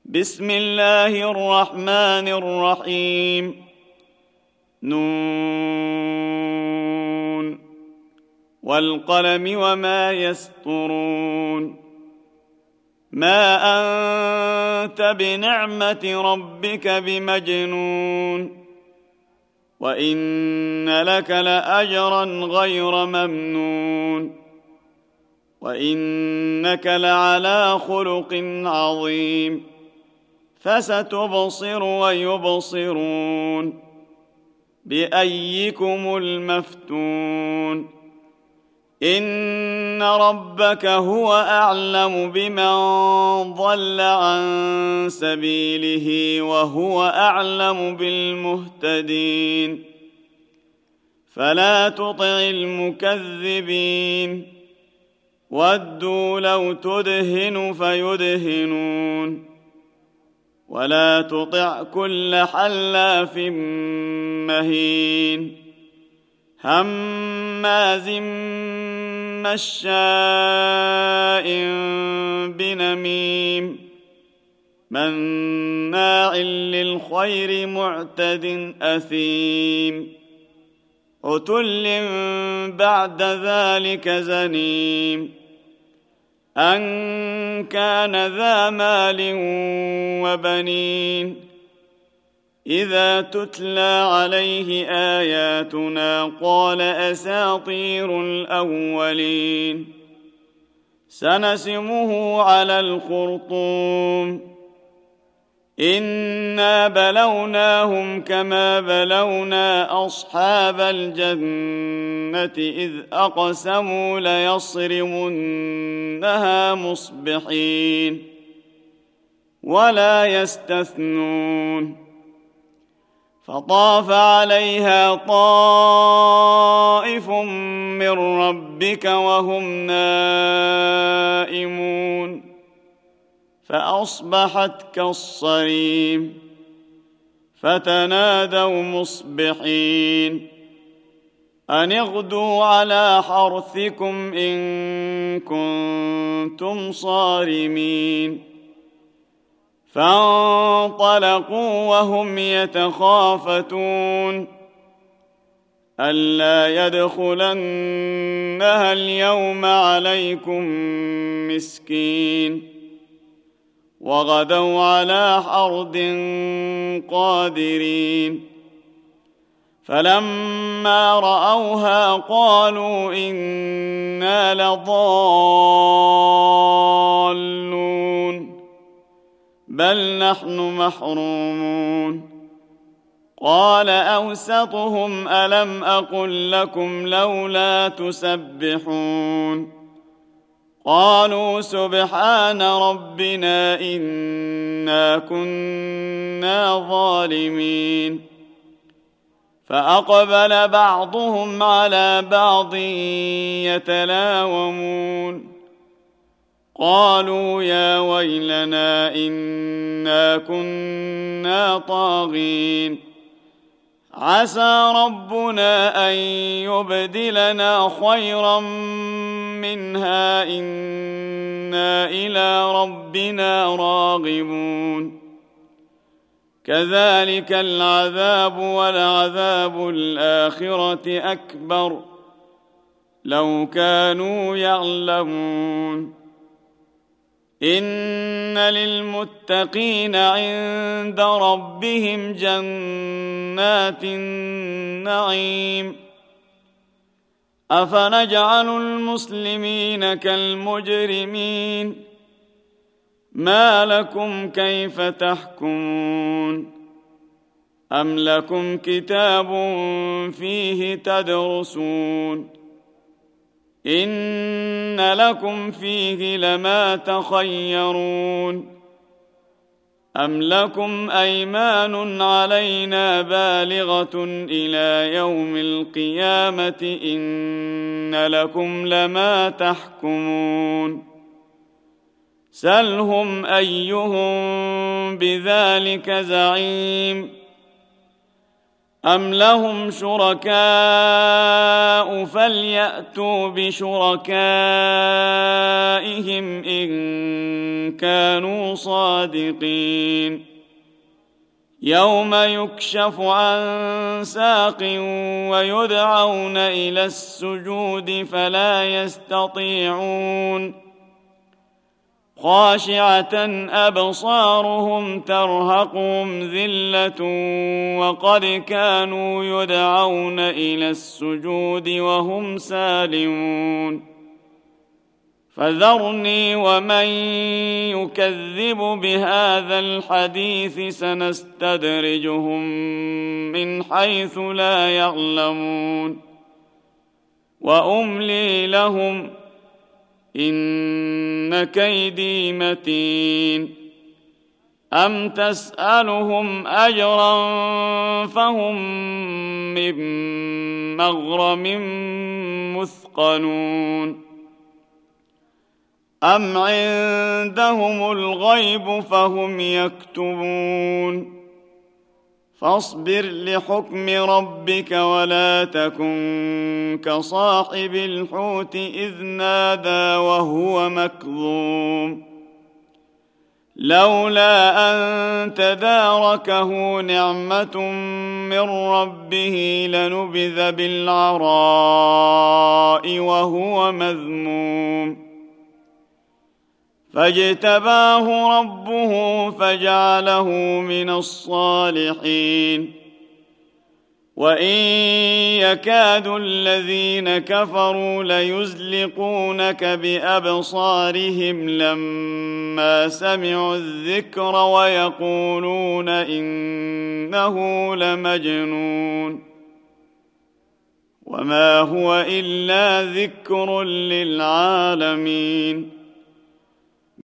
بسم الله الرحمن الرحيم. نون والقلم وما يسطرون. ما أنت بنعمة ربك بمجنون، وإن لك لأجرا غير ممنون، وإنك لعلى خلق عظيم. فستبصر ويبصرون بأيكم المفتون. إن ربك هو أعلم بمن ضل عن سبيله وهو أعلم بالمهتدين. فلا تطع المكذبين، ودوا لو تدهن فيدهنون. ولا تطع كل حلاف مهين هماز مشاء بنميم مناع للخير معتد أثيم عتل بعد ذلك زنيم أن كان ذا مال وبنين. إذا تتلى عليه آياتنا قال أساطير الأولين. سنسمه على الخرطوم. إنا بلوناهم كما بلونا أصحاب الجنة إذ أقسموا ليصرمنها مصبحين ولا يستثنون. فطاف عليها طائف من ربك وهم نائمون فأصبحت كالصريم. فتنادوا مصبحين أن اغدوا على حرثكم إن كنتم صارمين. فانطلقوا وهم يتخافتون ألا يدخلنها اليوم عليكم مسكين. وغدوا على حرد قادرين. فلما رأوها قالوا إنا لضالون بل نحن محرومون. قال أوسطهم ألم أقل لكم لولا تسبحون. قالوا سبحان ربنا إنا كنا ظالمين. فأقبل بعضهم على بعض يتلاومون قالوا يا ويلنا إنا كنا طاغين. عسى ربنا أن يبدلنا خيرا منها إنا إلى ربنا راغبون. كذلك العذاب ولعذاب الآخرة أكبر لو كانوا يعلمون. إن للمتقين عند ربهم جنات النعيم. أفنجعل المسلمين كالمجرمين ما لكم كيف تحكمون. أم لكم كتاب فيه تدرسون إن لكم فيه لما تخيرون. أم لكم أيمان علينا بالغة إلى يوم القيامة إن لكم لما تحكمون. سلهم أيهم بذلك زعيم. أم لهم شركاء فليأتوا بشركائهم إن كانوا صادقين يوم يكشف عن ساق ويدعون إلى السجود فلا يستطيعون خاشعة أبصارهم ترهقهم ذلة وقد كانوا يدعون إلى السجود وهم سالمون فذرني ومن يكذب بهذا الحديث سنستدرجهم من حيث لا يعلمون وأملي لهم إن كيدي متين أم تسألهم أجرا فهم من مغرم مثقلون أم عندهم الغيب فهم يكتبون فاصبر لحكم ربك ولا تكن كصاحب الحوت إذ نادى وهو مكظوم لولا أن تداركه نعمة من ربه لنبذ بالعراء وهو مذموم فاجتباه ربه فجعله من الصالحين وإن يكاد الذين كفروا ليزلقونك بأبصارهم لما سمعوا الذكر ويقولون إنه لمجنون وما هو إلا ذكر للعالمين